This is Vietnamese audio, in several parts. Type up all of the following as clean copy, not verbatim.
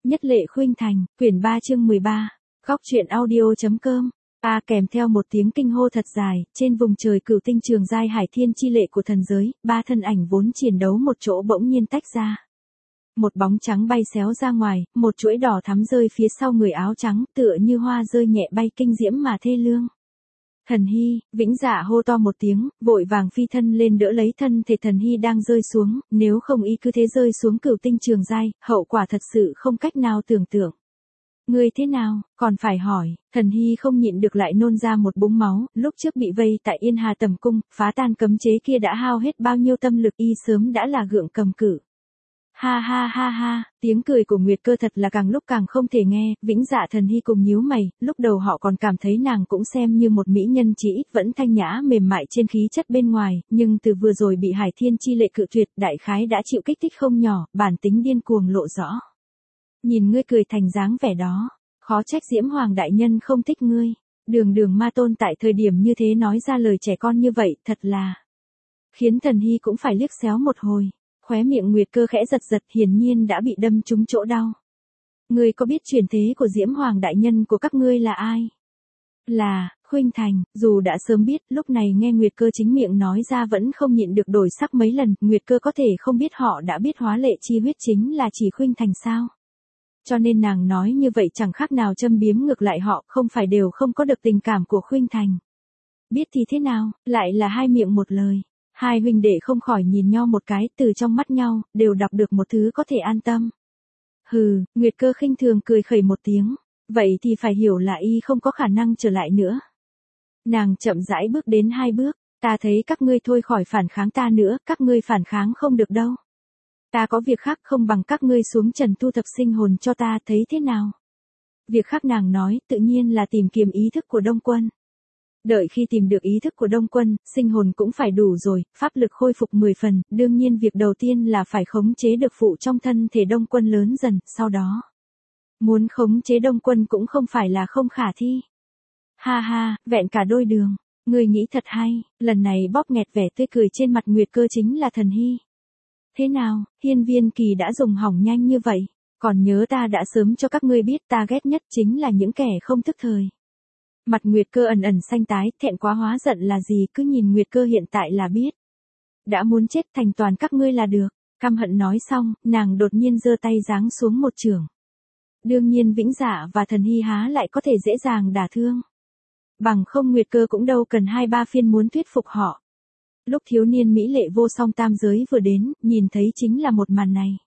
Nhất lệ khuynh thành, quyển 3 chương 13, góc truyện audio.com. Kèm theo một tiếng kinh hô thật dài, trên vùng trời cửu tinh trường giai hải thiên chi lệ của thần giới, ba thân ảnh vốn chiến đấu một chỗ bỗng nhiên tách ra. Một bóng trắng bay xéo ra ngoài, một chuỗi đỏ thắm rơi phía sau người áo trắng, tựa như hoa rơi nhẹ bay kinh diễm mà thê lương. Thần Hy, Vĩnh Dạ hô to một tiếng, vội vàng phi thân lên đỡ lấy thân thể Thần Hy đang rơi xuống, nếu không y cứ thế rơi xuống cửu tinh trường giai, hậu quả thật sự không cách nào tưởng tượng. Ngươi thế nào, còn phải hỏi, Thần Hy không nhịn được lại nôn ra một búng máu, lúc trước bị vây tại Yên Hà Tầm Cung, phá tan cấm chế kia đã hao hết bao nhiêu tâm lực, y sớm đã là gượng cầm cự. Ha ha ha ha, tiếng cười của Nguyệt Cơ thật là càng lúc càng không thể nghe, Vĩnh Dạ Thần Hy cùng nhíu mày, lúc đầu họ còn cảm thấy nàng cũng xem như một mỹ nhân chỉ ít vẫn thanh nhã mềm mại trên khí chất bên ngoài, nhưng từ vừa rồi bị Hải Thiên chi lệ cự tuyệt, đại khái đã chịu kích thích không nhỏ, bản tính điên cuồng lộ rõ. Nhìn ngươi cười thành dáng vẻ đó, khó trách Diễm Hoàng đại nhân không thích ngươi. Đường ma tôn tại thời điểm như thế nói ra lời trẻ con như vậy, thật là khiến Thần Hy cũng phải liếc xéo một hồi. Khóe miệng Nguyệt Cơ khẽ giật giật, hiển nhiên đã bị đâm trúng chỗ đau. Ngươi có biết truyền thế của Diễm Hoàng đại nhân của các ngươi là ai? Là Khuynh Thành. Dù đã sớm biết, lúc này nghe Nguyệt Cơ chính miệng nói ra vẫn không nhịn được đổi sắc mấy lần. Nguyệt Cơ có thể không biết họ đã biết hóa lệ chi huyết chính là chỉ Khuynh Thành sao? Cho nên nàng nói như vậy chẳng khác nào châm biếm ngược lại họ, không phải đều không có được tình cảm của Khuynh Thành. Biết thì thế nào, lại là hai miệng một lời. Hai huynh đệ không khỏi nhìn nhau một cái, từ trong mắt nhau, đều đọc được một thứ có thể an tâm. Hừ, Nguyệt Cơ khinh thường cười khẩy một tiếng, vậy thì phải hiểu là y không có khả năng trở lại nữa. Nàng chậm rãi bước đến hai bước, ta thấy các ngươi thôi khỏi phản kháng ta nữa, các ngươi phản kháng không được đâu. Ta có việc khác không bằng các ngươi xuống trần tu thập sinh hồn cho ta, thấy thế nào? Việc khác nàng nói, tự nhiên là tìm kiếm ý thức của Đông Quân. Đợi khi tìm được ý thức của Đông Quân, sinh hồn cũng phải đủ rồi, pháp lực khôi phục 10 phần, đương nhiên việc đầu tiên là phải khống chế được phụ trong thân thể Đông Quân lớn dần, sau đó muốn khống chế Đông Quân cũng không phải là không khả thi. Ha ha, vẹn cả đôi đường, người nghĩ thật hay, lần này bóp nghẹt vẻ tươi cười trên mặt Nguyệt Cơ chính là Thần Hy. Thế nào, hiên viên kỳ đã dùng hỏng nhanh như vậy, còn nhớ ta đã sớm cho các ngươi biết ta ghét nhất chính là những kẻ không thức thời. Mặt Nguyệt Cơ ẩn ẩn xanh tái, thẹn quá hóa giận là gì, cứ nhìn Nguyệt Cơ hiện tại là biết. Đã muốn chết thành toàn các ngươi là được, căm hận nói xong, nàng đột nhiên giơ tay giáng xuống một chưởng. Đương nhiên Vĩnh Dạ và Thần Hy há lại có thể dễ dàng đả thương. Bằng không Nguyệt Cơ cũng đâu cần 2-3 phiên muốn thuyết phục họ. Lúc thiếu niên mỹ lệ vô song tam giới vừa đến, nhìn thấy chính là một màn này.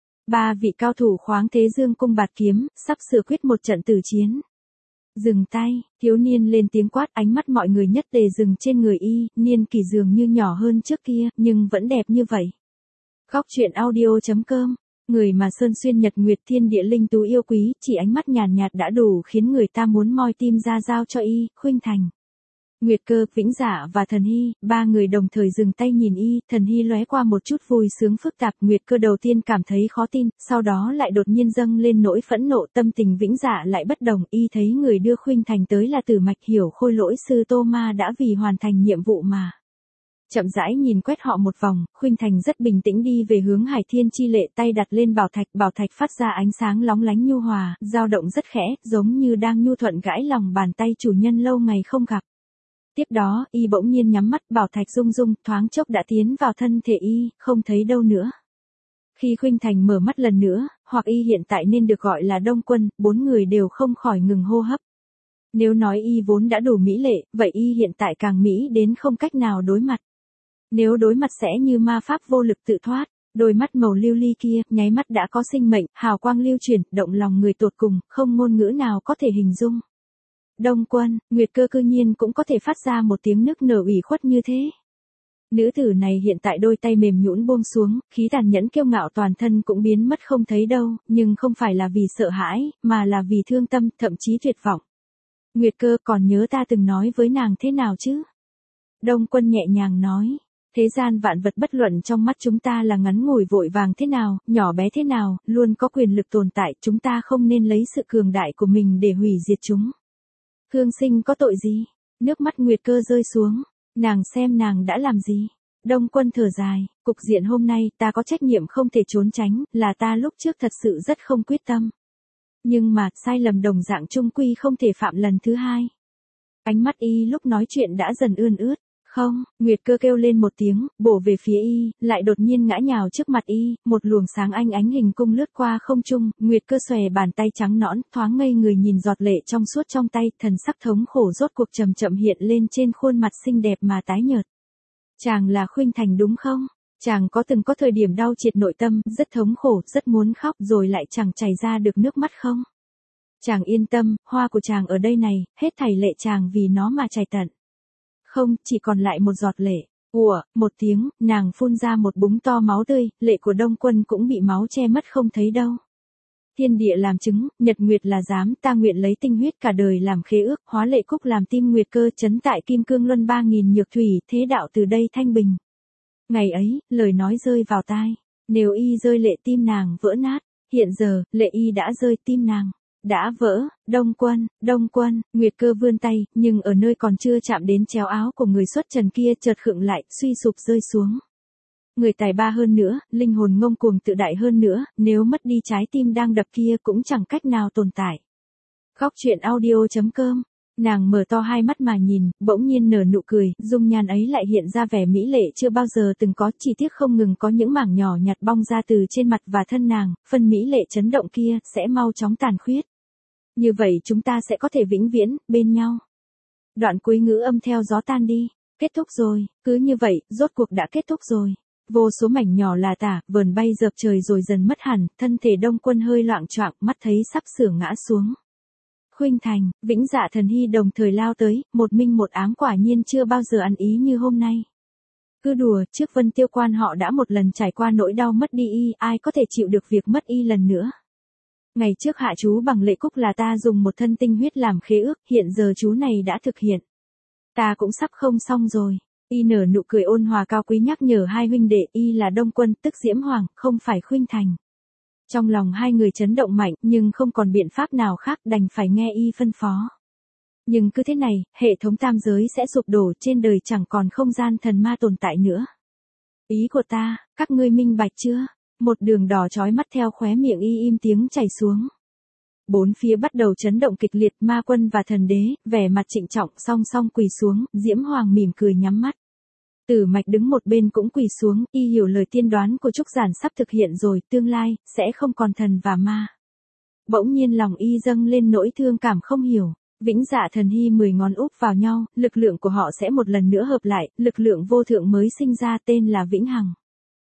Ba vị cao thủ khoáng thế dương cung bạt kiếm, sắp sửa quyết một trận tử chiến. Dừng tay, thiếu niên lên tiếng quát, ánh mắt mọi người nhất tề dừng trên người y, niên kỷ dường như nhỏ hơn trước kia, nhưng vẫn đẹp như vậy. Góc truyện audio.com, người mà Sơn Xuyên Nhật Nguyệt thiên địa linh tú yêu quý, chỉ ánh mắt nhàn nhạt đã đủ khiến người ta muốn moi tim ra giao cho y, Khuynh Thành. Nguyệt Cơ, Vĩnh Dạ và Thần Hy, ba người đồng thời dừng tay nhìn y, Thần Hy lóe qua một chút vui sướng phức tạp, Nguyệt Cơ đầu tiên cảm thấy khó tin, sau đó lại đột nhiên dâng lên nỗi phẫn nộ, tâm tình Vĩnh Dạ lại bất đồng, y thấy người đưa Khuynh Thành tới là Tử Mạch Hiểu Khôi Lỗi sư Tô Ma đã vì hoàn thành nhiệm vụ mà. Chậm rãi nhìn quét họ một vòng, Khuynh Thành rất bình tĩnh đi về hướng Hải Thiên chi lệ, tay đặt lên bảo thạch phát ra ánh sáng lóng lánh nhu hòa, dao động rất khẽ, giống như đang nhu thuận gãi lòng bàn tay chủ nhân lâu ngày không gặp. Tiếp đó, y bỗng nhiên nhắm mắt, bảo thạch rung rung, thoáng chốc đã tiến vào thân thể y, không thấy đâu nữa. Khi Khuynh Thành mở mắt lần nữa, hoặc y hiện tại nên được gọi là Đông Quân, bốn người đều không khỏi ngừng hô hấp. Nếu nói y vốn đã đủ mỹ lệ, vậy y hiện tại càng mỹ đến không cách nào đối mặt. Nếu đối mặt sẽ như ma pháp vô lực tự thoát, đôi mắt màu lưu ly kia, nháy mắt đã có sinh mệnh, hào quang lưu chuyển, động lòng người tột cùng, không ngôn ngữ nào có thể hình dung. Đông Quân, Nguyệt Cơ cư nhiên cũng có thể phát ra một tiếng nức nở ủy khuất như thế. Nữ tử này hiện tại đôi tay mềm nhũn buông xuống, khí tàn nhẫn kiêu ngạo toàn thân cũng biến mất không thấy đâu, nhưng không phải là vì sợ hãi, mà là vì thương tâm, thậm chí tuyệt vọng. Nguyệt Cơ, còn nhớ ta từng nói với nàng thế nào chứ? Đông Quân nhẹ nhàng nói, thế gian vạn vật bất luận trong mắt chúng ta là ngắn ngủi vội vàng thế nào, nhỏ bé thế nào, luôn có quyền lực tồn tại, chúng ta không nên lấy sự cường đại của mình để hủy diệt chúng. Hương sinh có tội gì? Nước mắt Nguyệt Cơ rơi xuống, nàng xem nàng đã làm gì? Đông Quân thở dài, cục diện hôm nay ta có trách nhiệm không thể trốn tránh, là ta lúc trước thật sự rất không quyết tâm. Nhưng mà, sai lầm đồng dạng chung quy không thể phạm lần thứ hai. Ánh mắt y lúc nói chuyện đã dần ươn ướt. Không, Nguyệt Cơ kêu lên một tiếng, bổ về phía y, lại đột nhiên ngã nhào trước mặt y, một luồng sáng anh ánh hình cung lướt qua không trung, Nguyệt Cơ xòe bàn tay trắng nõn, thoáng ngây người nhìn giọt lệ trong suốt trong tay, thần sắc thống khổ rốt cuộc chậm chậm hiện lên trên khuôn mặt xinh đẹp mà tái nhợt. Chàng là Khuynh Thành đúng không? Chàng có từng có thời điểm đau triệt nội tâm, rất thống khổ, rất muốn khóc rồi lại chẳng chảy ra được nước mắt không? Chàng yên tâm, hoa của chàng ở đây này, hết thảy lệ chàng vì nó mà chảy tận. Không, chỉ còn lại một giọt lệ. Ủa, một tiếng, nàng phun ra một búng to máu tươi, lệ của Đông Quân cũng bị máu che mất không thấy đâu. Thiên địa làm chứng, nhật nguyệt là giám, ta nguyện lấy tinh huyết cả đời làm khế ước, hóa lệ cúc làm tim Nguyệt Cơ chấn tại kim cương luân 3000 nhược thủy, thế đạo từ đây thanh bình. Ngày ấy, lời nói rơi vào tai, nếu y rơi lệ tim nàng vỡ nát, hiện giờ, lệ y đã rơi tim nàng. Đã vỡ, Đông Quân, Nguyệt Cơ vươn tay, nhưng ở nơi còn chưa chạm đến chéo áo của người xuất trần kia chợt khựng lại, suy sụp rơi xuống. Người tài ba hơn nữa, linh hồn ngông cuồng tự đại hơn nữa, nếu mất đi trái tim đang đập kia cũng chẳng cách nào tồn tại. Khóc chuyện audio.com. Nàng mở to hai mắt mà nhìn, bỗng nhiên nở nụ cười, dung nhan ấy lại hiện ra vẻ mỹ lệ chưa bao giờ từng có, chỉ tiếc không ngừng có những mảng nhỏ nhặt bong ra từ trên mặt và thân nàng, phần mỹ lệ chấn động kia sẽ mau chóng tàn khuyết. Như vậy chúng ta sẽ có thể vĩnh viễn, bên nhau. Đoạn cuối ngữ âm theo gió tan đi, kết thúc rồi, cứ như vậy, rốt cuộc đã kết thúc rồi. Vô số mảnh nhỏ là tả, vờn bay dợp trời rồi dần mất hẳn, thân thể Đông Quân hơi loạng choạng, mắt thấy sắp sửa ngã xuống. Khuynh Thành, Vĩnh Dạ Thần Hy đồng thời lao tới, một minh một ám quả nhiên chưa bao giờ ăn ý như hôm nay. Cứ đùa, trước Vân Tiêu Quan họ đã một lần trải qua nỗi đau mất đi y, ai có thể chịu được việc mất y lần nữa. Ngày trước hạ chú bằng lệ cúc là ta dùng một thân tinh huyết làm khế ước, hiện giờ chú này đã thực hiện. Ta cũng sắp không xong rồi. Y nở nụ cười ôn hòa cao quý nhắc nhở hai huynh đệ, y là Đông Quân, tức Diễm Hoàng, không phải Khuynh Thành. Trong lòng hai người chấn động mạnh, nhưng không còn biện pháp nào khác, đành phải nghe y phân phó. Nhưng cứ thế này, hệ thống tam giới sẽ sụp đổ, trên đời chẳng còn không gian thần ma tồn tại nữa. Ý của ta, các ngươi minh bạch chưa? Một đường đỏ chói mắt theo khóe miệng y im tiếng chảy xuống. Bốn phía bắt đầu chấn động kịch liệt, ma quân và thần đế, vẻ mặt trịnh trọng song song quỳ xuống, Diễm Hoàng mỉm cười nhắm mắt. Tử Mạch đứng một bên cũng quỳ xuống, y hiểu lời tiên đoán của Trúc Giản sắp thực hiện rồi, tương lai, sẽ không còn thần và ma. Bỗng nhiên lòng y dâng lên nỗi thương cảm không hiểu. Vĩnh Dạ Thần Hy 10 ngón úp vào nhau, lực lượng của họ sẽ một lần nữa hợp lại, lực lượng vô thượng mới sinh ra tên là Vĩnh Hằng.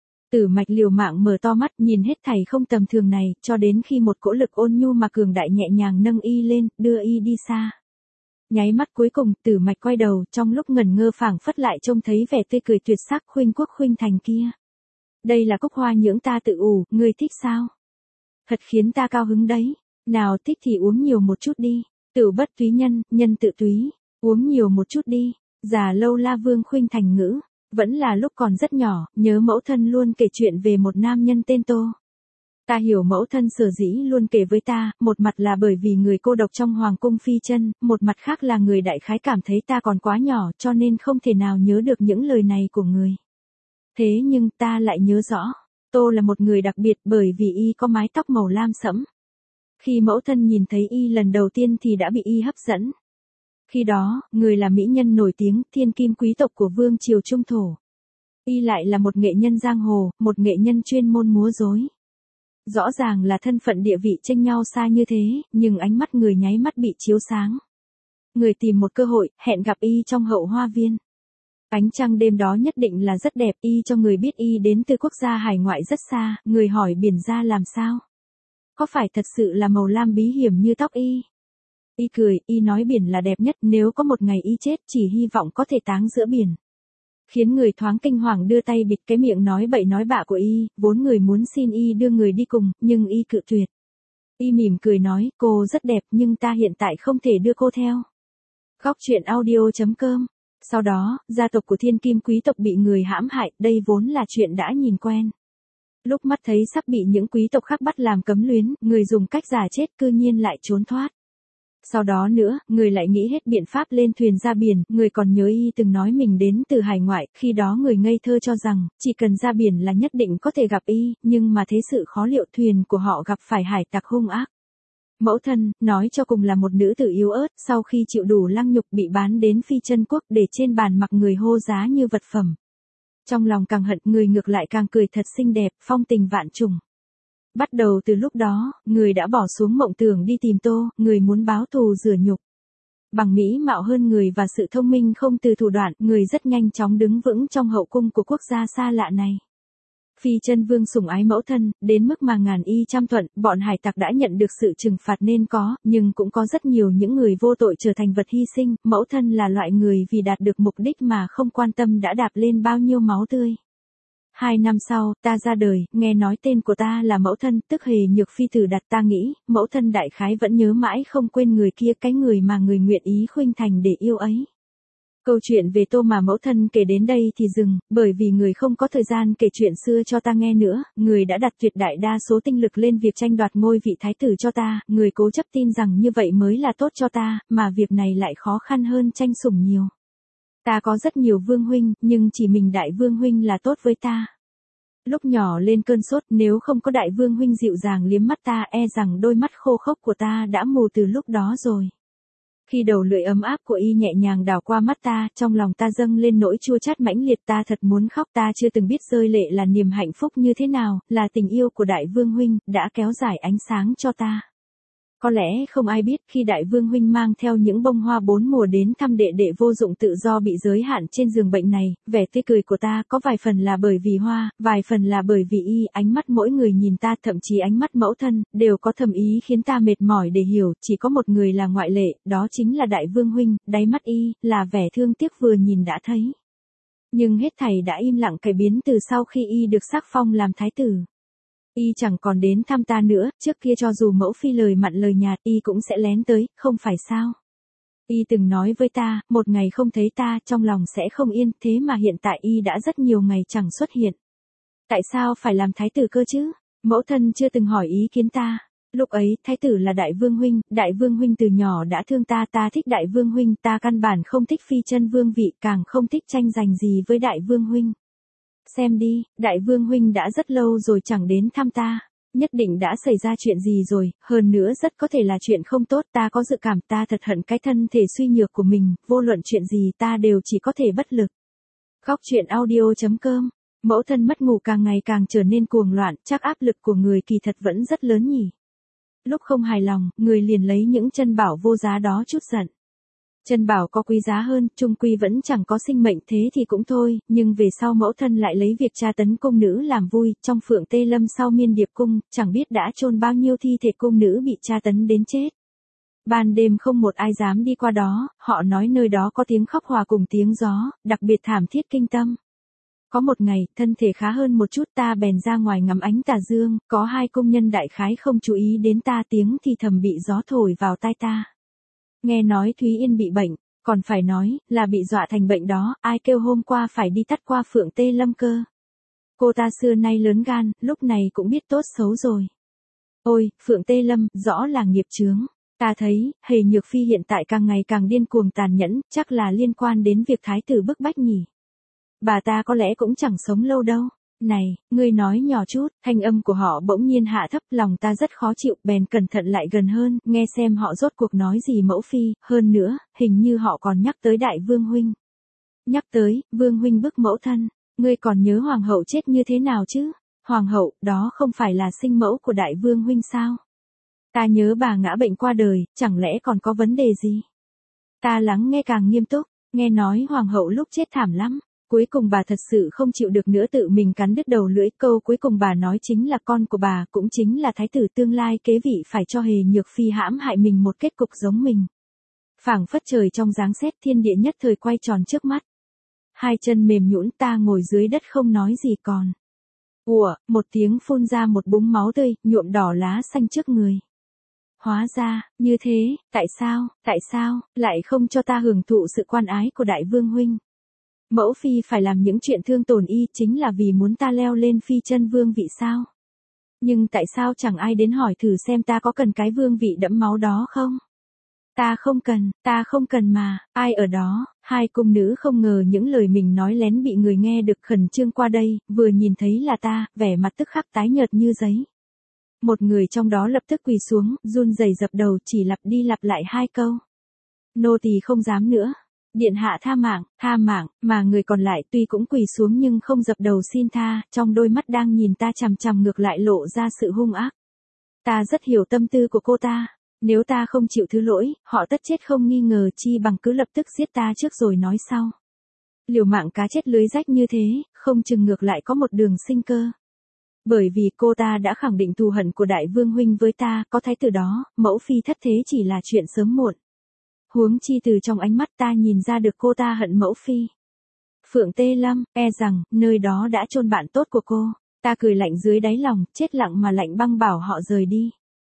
Tử Mạch liều mạng mở to mắt nhìn hết thảy không tầm thường này, cho đến khi một cỗ lực ôn nhu mà cường đại nhẹ nhàng nâng y lên, đưa y đi xa. Nháy mắt cuối cùng, Tử Mạch quay đầu, trong lúc ngẩn ngơ phảng phất lại trông thấy vẻ tươi cười tuyệt sắc Khuynh Quốc Khuynh Thành kia. Đây là cúc hoa nhưỡng ta tự ủ, ngươi thích sao? Thật khiến ta cao hứng đấy. Nào thích thì uống nhiều một chút đi. Tửu bất túy nhân, nhân tự túy. Uống nhiều một chút đi. Già lâu la Vương Khuynh Thành ngữ. Vẫn là lúc còn rất nhỏ, nhớ mẫu thân luôn kể chuyện về một nam nhân tên Tô. Ta hiểu mẫu thân sở dĩ luôn kể với ta, một mặt là bởi vì người cô độc trong hoàng cung phi chân, một mặt khác là người đại khái cảm thấy ta còn quá nhỏ cho nên không thể nào nhớ được những lời này của người. Thế nhưng ta lại nhớ rõ, Tô là một người đặc biệt bởi vì y có mái tóc màu lam sẫm. Khi mẫu thân nhìn thấy y lần đầu tiên thì đã bị y hấp dẫn. Khi đó, người là mỹ nhân nổi tiếng, thiên kim quý tộc của vương triều Trung Thổ. Y lại là một nghệ nhân giang hồ, một nghệ nhân chuyên môn múa rối. Rõ ràng là thân phận địa vị chênh nhau xa như thế, nhưng ánh mắt người nháy mắt bị chiếu sáng. Người tìm một cơ hội, hẹn gặp y trong hậu hoa viên. Ánh trăng đêm đó nhất định là rất đẹp, y cho người biết y đến từ quốc gia hải ngoại rất xa, người hỏi biển ra làm sao? Có phải thật sự là màu lam bí hiểm như tóc y? Y cười, y nói biển là đẹp nhất, nếu có một ngày y chết chỉ hy vọng có thể táng giữa biển. Khiến người thoáng kinh hoàng đưa tay bịt cái miệng nói bậy nói bạ của y, vốn người muốn xin y đưa người đi cùng, nhưng y cự tuyệt. Y mỉm cười nói, cô rất đẹp nhưng ta hiện tại không thể đưa cô theo. Khóc chuyện audio.com. Sau đó, gia tộc của thiên kim quý tộc bị người hãm hại, đây vốn là chuyện đã nhìn quen. Lúc mắt thấy sắp bị những quý tộc khác bắt làm cấm luyến, người dùng cách giả chết cư nhiên lại trốn thoát. Sau đó nữa, người lại nghĩ hết biện pháp lên thuyền ra biển, người còn nhớ y từng nói mình đến từ hải ngoại, khi đó người ngây thơ cho rằng, chỉ cần ra biển là nhất định có thể gặp y, nhưng mà thế sự khó liệu thuyền của họ gặp phải hải tặc hung ác. Mẫu thân, nói cho cùng là một nữ tử yếu ớt, sau khi chịu đủ lăng nhục bị bán đến Phi Chân Quốc để trên bàn mặc người hô giá như vật phẩm. Trong lòng càng hận, người ngược lại càng cười thật xinh đẹp, phong tình vạn trùng. Bắt đầu từ lúc đó, người đã bỏ xuống mộng tưởng đi tìm Tô, người muốn báo thù rửa nhục. Bằng mỹ mạo hơn người và sự thông minh không từ thủ đoạn, người rất nhanh chóng đứng vững trong hậu cung của quốc gia xa lạ này. Phi Chân Vương sủng ái mẫu thân, đến mức mà ngàn y trăm thuận, bọn hải tặc đã nhận được sự trừng phạt nên có, nhưng cũng có rất nhiều những người vô tội trở thành vật hy sinh, mẫu thân là loại người vì đạt được mục đích mà không quan tâm đã đạp lên bao nhiêu máu tươi. 2 năm sau, ta ra đời, nghe nói tên của ta là mẫu thân, tức Hề Nhược Phi tử đặt, ta nghĩ, mẫu thân đại khái vẫn nhớ mãi không quên người kia, cái người mà người nguyện ý khuynh thành để yêu ấy. Câu chuyện về Tô mà mẫu thân kể đến đây thì dừng, bởi vì người không có thời gian kể chuyện xưa cho ta nghe nữa, người đã đặt tuyệt đại đa số tinh lực lên việc tranh đoạt ngôi vị thái tử cho ta, người cố chấp tin rằng như vậy mới là tốt cho ta, mà việc này lại khó khăn hơn tranh sủng nhiều. Ta có rất nhiều vương huynh, nhưng chỉ mình đại vương huynh là tốt với ta. Lúc nhỏ lên cơn sốt, nếu không có đại vương huynh dịu dàng liếm mắt ta, e rằng đôi mắt khô khốc của ta đã mù từ lúc đó rồi. Khi đầu lưỡi ấm áp của y nhẹ nhàng đảo qua mắt ta, trong lòng ta dâng lên nỗi chua chát mãnh liệt, ta thật muốn khóc, ta chưa từng biết rơi lệ là niềm hạnh phúc như thế nào, là tình yêu của đại vương huynh, đã kéo dài ánh sáng cho ta. Có lẽ không ai biết khi đại vương huynh mang theo những bông hoa 4 mùa đến thăm đệ đệ vô dụng tự do bị giới hạn trên giường bệnh này, vẻ tươi cười của ta có vài phần là bởi vì hoa, vài phần là bởi vì y, ánh mắt mỗi người nhìn ta, thậm chí ánh mắt mẫu thân, đều có thầm ý khiến ta mệt mỏi để hiểu, chỉ có một người là ngoại lệ, đó chính là đại vương huynh, đáy mắt y, là vẻ thương tiếc vừa nhìn đã thấy. Nhưng hết thảy đã im lặng cải biến từ sau khi y được sắc phong làm thái tử. Y chẳng còn đến thăm ta nữa, trước kia cho dù mẫu phi lời mặn lời nhạt, y cũng sẽ lén tới, không phải sao? Y từng nói với ta, một ngày không thấy ta, trong lòng sẽ không yên, thế mà hiện tại y đã rất nhiều ngày chẳng xuất hiện. Tại sao phải làm thái tử cơ chứ? Mẫu thân chưa từng hỏi ý kiến ta. Lúc ấy, thái tử là đại vương huynh từ nhỏ đã thương ta, ta thích đại vương huynh, ta căn bản không thích Phi Chân vương vị, càng không thích tranh giành gì với đại vương huynh. Xem đi, đại vương huynh đã rất lâu rồi chẳng đến thăm ta, nhất định đã xảy ra chuyện gì rồi, hơn nữa rất có thể là chuyện không tốt, ta có dự cảm, ta thật hận cái thân thể suy nhược của mình, vô luận chuyện gì ta đều chỉ có thể bất lực. Góc truyện audio.com. Mẫu thân mất ngủ càng ngày càng trở nên cuồng loạn, chắc áp lực của người kỳ thật vẫn rất lớn nhỉ. Lúc không hài lòng, người liền lấy những chân bảo vô giá đó trút giận. Chân bảo có quý giá hơn, chung quy vẫn chẳng có sinh mệnh, thế thì cũng thôi, nhưng về sau mẫu thân lại lấy việc tra tấn cung nữ làm vui, trong Phượng Tê Lâm sau Miên Điệp cung, chẳng biết đã chôn bao nhiêu thi thể cung nữ bị tra tấn đến chết. Ban đêm không một ai dám đi qua đó, họ nói nơi đó có tiếng khóc hòa cùng tiếng gió, đặc biệt thảm thiết kinh tâm. Có một ngày, thân thể khá hơn một chút, ta bèn ra ngoài ngắm ánh tà dương, có 2 công nhân đại khái không chú ý đến ta, tiếng thì thầm bị gió thổi vào tai ta. Nghe nói Thúy Yên bị bệnh, còn phải nói, là bị dọa thành bệnh đó, ai kêu hôm qua phải đi tắt qua Phượng Tê Lâm cơ. Cô ta xưa nay lớn gan, lúc này cũng biết tốt xấu rồi. Ôi, Phượng Tê Lâm, rõ là nghiệp chướng. Ta thấy, Hề Nhược Phi hiện tại càng ngày càng điên cuồng tàn nhẫn, chắc là liên quan đến việc thái tử bức bách nhỉ. Bà ta có lẽ cũng chẳng sống lâu đâu. Này, ngươi nói nhỏ chút, thanh âm của họ bỗng nhiên hạ thấp, lòng ta rất khó chịu, bèn cẩn thận lại gần hơn, nghe xem họ rốt cuộc nói gì mẫu phi, hơn nữa, hình như họ còn nhắc tới đại vương huynh. Nhắc tới, vương huynh bức mẫu thân, ngươi còn nhớ hoàng hậu chết như thế nào chứ? Hoàng hậu, đó không phải là sinh mẫu của đại vương huynh sao? Ta nhớ bà ngã bệnh qua đời, chẳng lẽ còn có vấn đề gì? Ta lắng nghe càng nghiêm túc, nghe nói hoàng hậu lúc chết thảm lắm. Cuối cùng bà thật sự không chịu được nữa tự mình cắn đứt đầu lưỡi, câu cuối cùng bà nói chính là con của bà cũng chính là thái tử tương lai kế vị phải cho Hề Nhược Phi hãm hại mình một kết cục giống mình. Phảng phất trời trong giáng sét, thiên địa nhất thời quay tròn trước mắt. 2 chân mềm nhũn, ta ngồi dưới đất không nói gì còn. Ủa, một tiếng phun ra một búng máu tươi, nhuộm đỏ lá xanh trước người. Hóa ra, như thế, tại sao, lại không cho ta hưởng thụ sự quan ái của đại vương huynh? Mẫu phi phải làm những chuyện thương tổn y chính là vì muốn ta leo lên Phi Chân vương vị sao? Nhưng tại sao chẳng ai đến hỏi thử xem ta có cần cái vương vị đẫm máu đó không? Ta không cần mà, ai ở đó? 2 cung nữ không ngờ những lời mình nói lén bị người nghe được, khẩn trương qua đây, vừa nhìn thấy là ta, vẻ mặt tức khắc tái nhợt như giấy. Một người trong đó lập tức quỳ xuống, run rẩy dập đầu chỉ lặp đi lặp lại 2 câu. Nô tỳ không dám nữa. Điện hạ tha mạng, mà người còn lại tuy cũng quỳ xuống nhưng không dập đầu xin tha, trong đôi mắt đang nhìn ta chằm chằm ngược lại lộ ra sự hung ác. Ta rất hiểu tâm tư của cô ta, nếu ta không chịu thứ lỗi, họ tất chết không nghi ngờ chi bằng cứ lập tức giết ta trước rồi nói sau. Liều mạng cá chết lưới rách như thế, không chừng ngược lại có một đường sinh cơ. Bởi vì cô ta đã khẳng định thù hận của đại vương huynh với ta, có thấy từ đó, mẫu phi thất thế chỉ là chuyện sớm muộn. Huống chi từ trong ánh mắt ta nhìn ra được cô ta hận mẫu phi. Phượng Tê Lâm, e rằng, nơi đó đã chôn bạn tốt của cô. Ta cười lạnh dưới đáy lòng, chết lặng mà lạnh băng bảo họ rời đi.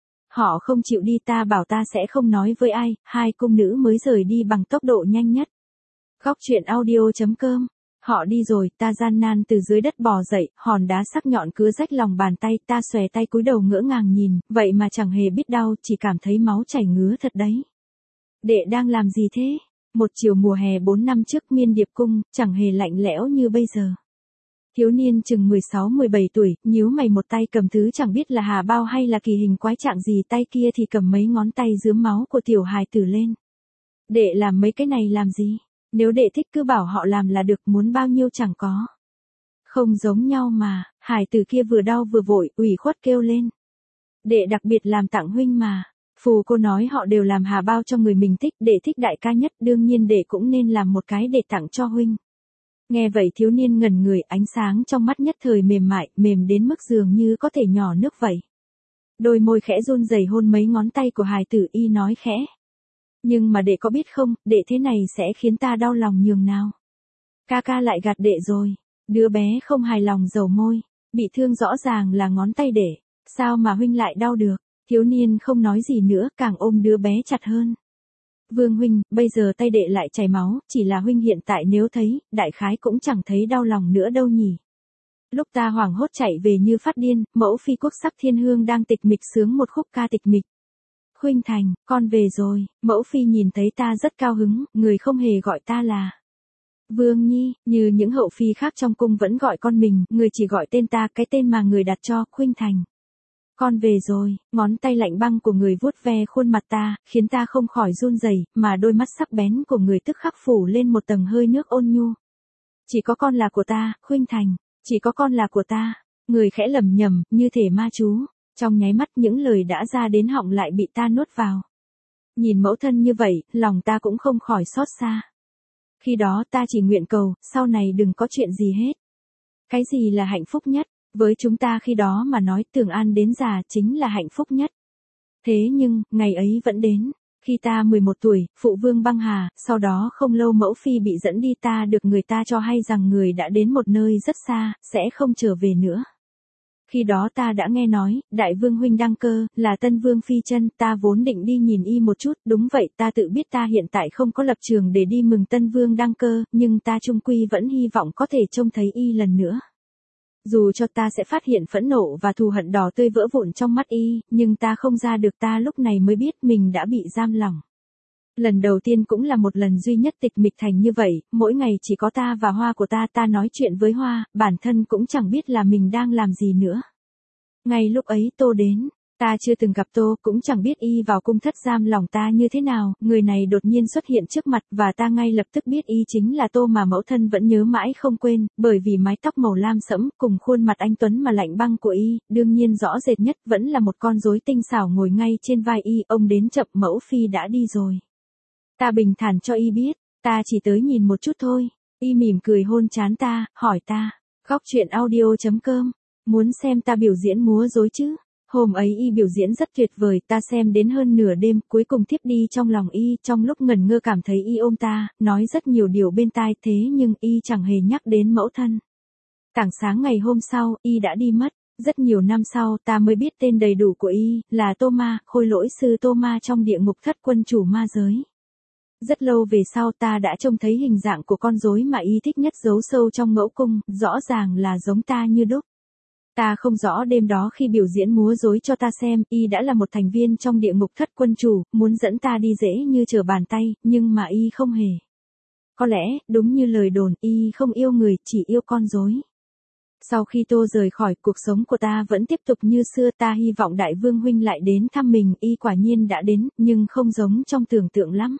Họ không chịu đi, ta bảo ta sẽ không nói với ai, 2 cung nữ mới rời đi bằng tốc độ nhanh nhất. Góc truyện audio.com. Họ đi rồi, ta gian nan từ dưới đất bò dậy, hòn đá sắc nhọn cứa rách lòng bàn tay, ta xòe tay cúi đầu ngỡ ngàng nhìn, vậy mà chẳng hề biết đau, chỉ cảm thấy máu chảy ngứa thật đấy. Đệ đang làm gì thế? Một chiều mùa hè 4 năm trước Miên Điệp Cung, chẳng hề lạnh lẽo như bây giờ. Thiếu niên chừng 16-17 tuổi, nhíu mày một tay cầm thứ chẳng biết là hà bao hay là kỳ hình quái trạng gì, tay kia thì cầm mấy ngón tay rướm máu của tiểu hài tử lên. Đệ làm mấy cái này làm gì? Nếu đệ thích cứ bảo họ làm là được, muốn bao nhiêu chẳng có. Không giống nhau mà, hài tử kia vừa đau vừa vội, ủy khuất kêu lên. Đệ đặc biệt làm tặng huynh mà. Phù cô nói họ đều làm hà bao cho người mình thích, đệ thích đại ca nhất, đương nhiên đệ cũng nên làm một cái để tặng cho huynh. Nghe vậy thiếu niên ngẩn người, ánh sáng trong mắt nhất thời mềm mại, mềm đến mức dường như có thể nhỏ nước vậy. Đôi môi khẽ run rẩy hôn mấy ngón tay của hài tử, y nói khẽ. Nhưng mà đệ có biết không, đệ thế này sẽ khiến ta đau lòng nhường nào. Ca ca lại gạt đệ rồi. Đứa bé không hài lòng dầu môi. Bị thương rõ ràng là ngón tay đệ. Sao mà huynh lại đau được? Thiếu niên không nói gì nữa, càng ôm đứa bé chặt hơn. Vương huynh, bây giờ tay đệ lại chảy máu, chỉ là huynh hiện tại nếu thấy, đại khái cũng chẳng thấy đau lòng nữa đâu nhỉ. Lúc ta hoảng hốt chạy về như phát điên, mẫu phi quốc sắc thiên hương đang tịch mịch sướng một khúc ca tịch mịch. Khuynh Thành, con về rồi, mẫu phi nhìn thấy ta rất cao hứng, người không hề gọi ta là Vương Nhi, như những hậu phi khác trong cung vẫn gọi con mình, người chỉ gọi tên ta, cái tên mà người đặt cho, Khuynh Thành. Con về rồi, ngón tay lạnh băng của người vuốt ve khuôn mặt ta, khiến ta không khỏi run rẩy, mà đôi mắt sắc bén của người tức khắc phủ lên một tầng hơi nước ôn nhu. Chỉ có con là của ta, Khuynh Thành, chỉ có con là của ta. Người khẽ lẩm nhẩm, như thể ma chú. Trong nháy mắt những lời đã ra đến họng lại bị ta nuốt vào. Nhìn mẫu thân như vậy, lòng ta cũng không khỏi xót xa. Khi đó ta chỉ nguyện cầu, sau này đừng có chuyện gì hết. Cái gì là hạnh phúc nhất? Với chúng ta khi đó mà nói Tường An đến già chính là hạnh phúc nhất. Thế nhưng, ngày ấy vẫn đến. Khi ta 11 tuổi, phụ vương băng hà, sau đó không lâu mẫu phi bị dẫn đi, ta được người ta cho hay rằng người đã đến một nơi rất xa, sẽ không trở về nữa. Khi đó ta đã nghe nói, đại vương huynh đăng cơ, là tân vương phi chân, ta vốn định đi nhìn y một chút, đúng vậy, ta tự biết ta hiện tại không có lập trường để đi mừng tân vương đăng cơ, nhưng ta chung quy vẫn hy vọng có thể trông thấy y lần nữa. Dù cho ta sẽ phát hiện phẫn nộ và thù hận đỏ tươi vỡ vụn trong mắt y, nhưng ta không ra được, ta lúc này mới biết mình đã bị giam lỏng. Lần đầu tiên cũng là một lần duy nhất tịch mịch thành như vậy, mỗi ngày chỉ có ta và hoa của ta nói chuyện với hoa, bản thân cũng chẳng biết là mình đang làm gì nữa. Ngay lúc ấy Tô đến, ta chưa từng gặp Tô, cũng chẳng biết y vào cung thất giam lòng ta như thế nào, người này đột nhiên xuất hiện trước mặt và ta ngay lập tức biết y chính là Tô mà mẫu thân vẫn nhớ mãi không quên, bởi vì mái tóc màu lam sẫm cùng khuôn mặt anh tuấn mà lạnh băng của y, đương nhiên rõ rệt nhất vẫn là một con rối tinh xảo ngồi ngay trên vai y, ông đến chậm, mẫu phi đã đi rồi. Ta bình thản cho y biết, ta chỉ tới nhìn một chút thôi. Y mỉm cười hôn trán ta, hỏi ta, góc truyện audio.com, muốn xem ta biểu diễn múa rối chứ? Hôm ấy y biểu diễn rất tuyệt vời, ta xem đến hơn nửa đêm, cuối cùng thiếp đi trong lòng y, trong lúc ngẩn ngơ cảm thấy y ôm ta, nói rất nhiều điều bên tai, thế nhưng y chẳng hề nhắc đến mẫu thân. Tảng sáng ngày hôm sau, y đã đi mất. Rất nhiều năm sau, ta mới biết tên đầy đủ của y, là Tô Ma, Khôi Lỗi sư Tô Ma trong địa ngục thất quân chủ ma giới. Rất lâu về sau ta đã trông thấy hình dạng của con rối mà y thích nhất giấu sâu trong ngẫu cung, rõ ràng là giống ta như đúc. Ta không rõ đêm đó khi biểu diễn múa rối cho ta xem, y đã là một thành viên trong địa ngục thất quân chủ, muốn dẫn ta đi dễ như trở bàn tay, nhưng mà y không hề. Có lẽ, đúng như lời đồn, y không yêu người, chỉ yêu con rối. Sau khi Tô rời khỏi, cuộc sống của ta vẫn tiếp tục như xưa, ta hy vọng đại vương huynh lại đến thăm mình, y quả nhiên đã đến, nhưng không giống trong tưởng tượng lắm.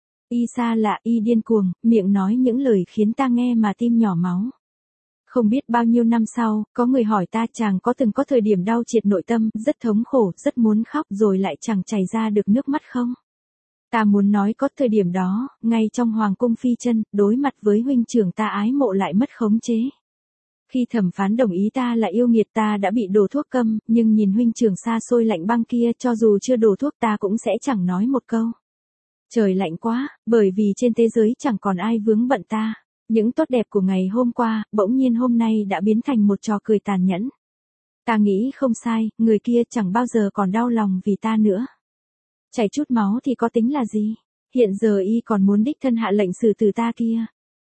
Y xa lạ, y điên cuồng, miệng nói những lời khiến ta nghe mà tim nhỏ máu. Không biết bao nhiêu năm sau, có người hỏi ta chàng có từng có thời điểm đau triệt nội tâm, rất thống khổ, rất muốn khóc rồi lại chẳng chảy ra được nước mắt không? Ta muốn nói có thời điểm đó, ngay trong hoàng cung phi chân, đối mặt với huynh trưởng ta ái mộ lại mất khống chế. Khi thẩm phán đồng ý ta là yêu nghiệt, ta đã bị đổ thuốc câm, nhưng nhìn huynh trưởng xa xôi lạnh băng kia, cho dù chưa đổ thuốc ta cũng sẽ chẳng nói một câu. Trời lạnh quá, bởi vì trên thế giới chẳng còn ai vướng bận ta. Những tốt đẹp của ngày hôm qua, bỗng nhiên hôm nay đã biến thành một trò cười tàn nhẫn. Ta nghĩ không sai, người kia chẳng bao giờ còn đau lòng vì ta nữa. Chảy chút máu thì có tính là gì? Hiện giờ y còn muốn đích thân hạ lệnh xử tử ta kia.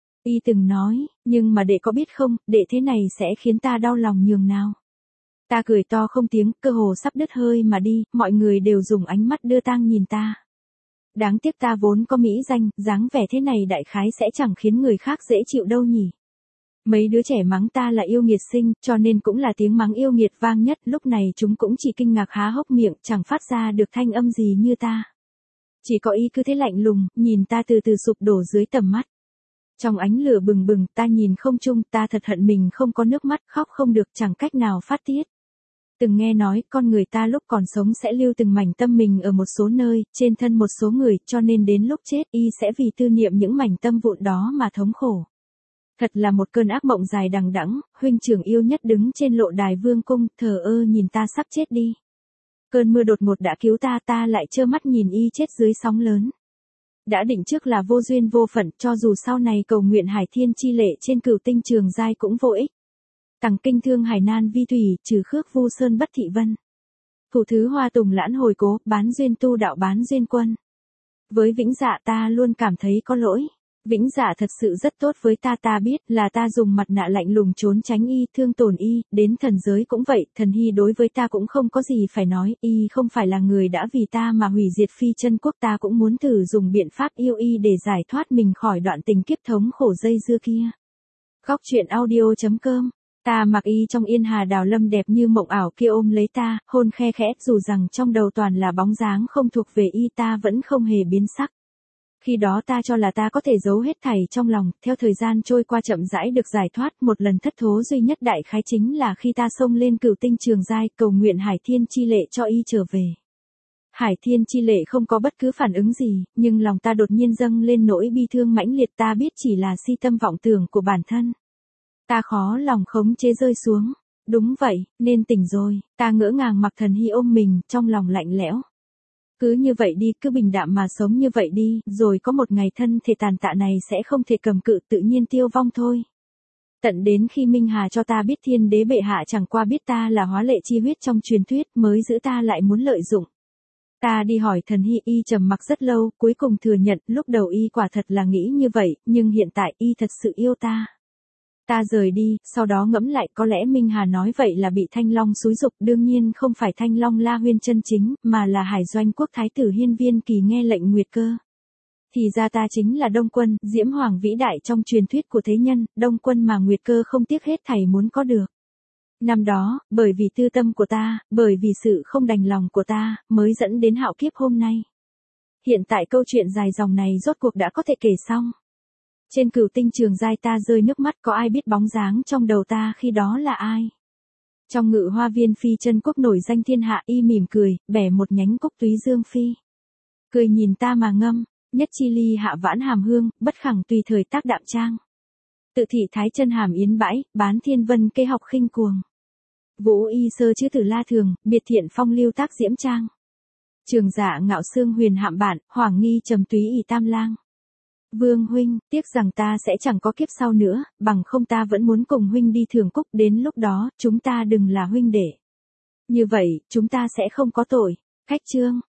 Y từng nói, nhưng mà đệ có biết không, đệ thế này sẽ khiến ta đau lòng nhường nào. Ta cười to không tiếng, cơ hồ sắp đứt hơi mà đi, mọi người đều dùng ánh mắt đưa tang nhìn ta. Đáng tiếc ta vốn có mỹ danh, dáng vẻ thế này đại khái sẽ chẳng khiến người khác dễ chịu đâu nhỉ. Mấy đứa trẻ mắng ta là yêu nghiệt sinh, cho nên cũng là tiếng mắng yêu nghiệt vang nhất, lúc này chúng cũng chỉ kinh ngạc há hốc miệng, chẳng phát ra được thanh âm gì như ta. Chỉ có y cứ thế lạnh lùng, nhìn ta từ từ sụp đổ dưới tầm mắt. Trong ánh lửa bừng bừng, ta nhìn không chung, ta thật hận mình không có nước mắt, khóc không được, chẳng cách nào phát tiết. Từng nghe nói, con người ta lúc còn sống sẽ lưu từng mảnh tâm mình ở một số nơi, trên thân một số người, cho nên đến lúc chết y sẽ vì tư niệm những mảnh tâm vụn đó mà thống khổ. Thật là một cơn ác mộng dài đằng đẵng, huynh trưởng yêu nhất đứng trên lộ đài vương cung, thờ ơ nhìn ta sắp chết đi. Cơn mưa đột ngột đã cứu ta, ta lại trơ mắt nhìn y chết dưới sóng lớn. Đã định trước là vô duyên vô phận, cho dù sau này cầu nguyện hải thiên chi lệ trên cửu tinh trường giai cũng vô ích. Tằng kinh thương hải nan vi thủy, trừ khước vu sơn bất thị vân. Thủ thứ hoa tùng lãn hồi cố, bán duyên tu đạo bán duyên quân. Với Vĩnh Dạ ta luôn cảm thấy có lỗi. Vĩnh Dạ thật sự rất tốt với ta, ta biết là ta dùng mặt nạ lạnh lùng trốn tránh y, thương tổn y, đến thần giới cũng vậy, thần hy đối với ta cũng không có gì phải nói, y không phải là người đã vì ta mà hủy diệt phi chân quốc, ta cũng muốn thử dùng biện pháp yêu y để giải thoát mình khỏi đoạn tình kiếp thống khổ dây dưa kia. Góc truyện audio.com. Ta mặc y trong yên hà đào lâm đẹp như mộng ảo kia ôm lấy ta, hôn khe khẽ, dù rằng trong đầu toàn là bóng dáng không thuộc về y, ta vẫn không hề biến sắc. Khi đó ta cho là ta có thể giấu hết thảy trong lòng, theo thời gian trôi qua chậm rãi được giải thoát, một lần thất thố duy nhất đại khái chính là khi ta xông lên cửu tinh trường giai, cầu nguyện hải thiên chi lệ cho y trở về. Hải thiên chi lệ không có bất cứ phản ứng gì, nhưng lòng ta đột nhiên dâng lên nỗi bi thương mãnh liệt, ta biết chỉ là si tâm vọng tưởng của bản thân. Ta khó lòng khống chế rơi xuống. Đúng vậy, nên tỉnh rồi, ta ngỡ ngàng mặc thần hy ôm mình, trong lòng lạnh lẽo. Cứ như vậy đi, cứ bình đạm mà sống như vậy đi, rồi có một ngày thân thể tàn tạ này sẽ không thể cầm cự, tự nhiên tiêu vong thôi. Tận đến khi Minh Hà cho ta biết thiên đế bệ hạ chẳng qua biết ta là hóa lệ chi huyết trong truyền thuyết, mới giữ ta lại muốn lợi dụng. Ta đi hỏi thần hy, y trầm mặc rất lâu, cuối cùng thừa nhận, lúc đầu y quả thật là nghĩ như vậy, nhưng hiện tại y thật sự yêu ta. Ta rời đi, sau đó ngẫm lại, có lẽ Minh Hà nói vậy là bị Thanh Long xúi giục, đương nhiên không phải Thanh Long La Huyên chân chính, mà là Hải Doanh Quốc Thái tử Hiên Viên Kỳ nghe lệnh Nguyệt Cơ. Thì ra ta chính là Đông Quân, Diễm Hoàng vĩ đại trong truyền thuyết của thế nhân, Đông Quân mà Nguyệt Cơ không tiếc hết thảy muốn có được. Năm đó, bởi vì tư tâm của ta, bởi vì sự không đành lòng của ta, mới dẫn đến hạo kiếp hôm nay. Hiện tại câu chuyện dài dòng này rốt cuộc đã có thể kể xong. Trên cửu tinh trường giai ta rơi nước mắt, có ai biết bóng dáng trong đầu ta khi đó là ai? Trong ngự hoa viên phi chân quốc nổi danh thiên hạ, y mỉm cười, bẻ một nhánh cúc túy dương phi. Cười nhìn ta mà ngâm, nhất chi ly hạ vãn hàm hương, bất khẳng tùy thời tác đạm trang. Tự thị thái chân hàm yến bãi, bán thiên vân kê học khinh cuồng. Vũ y sơ chữ tử la thường, biệt thiện phong lưu tác diễm trang. Trường giả ngạo xương huyền hạm bản, hoàng nghi trầm túy ỷ tam lang. Vương huynh, tiếc rằng ta sẽ chẳng có kiếp sau nữa, bằng không ta vẫn muốn cùng huynh đi Thường Cúc, đến lúc đó, chúng ta đừng là huynh đệ. Như vậy, chúng ta sẽ không có tội. Khách chương.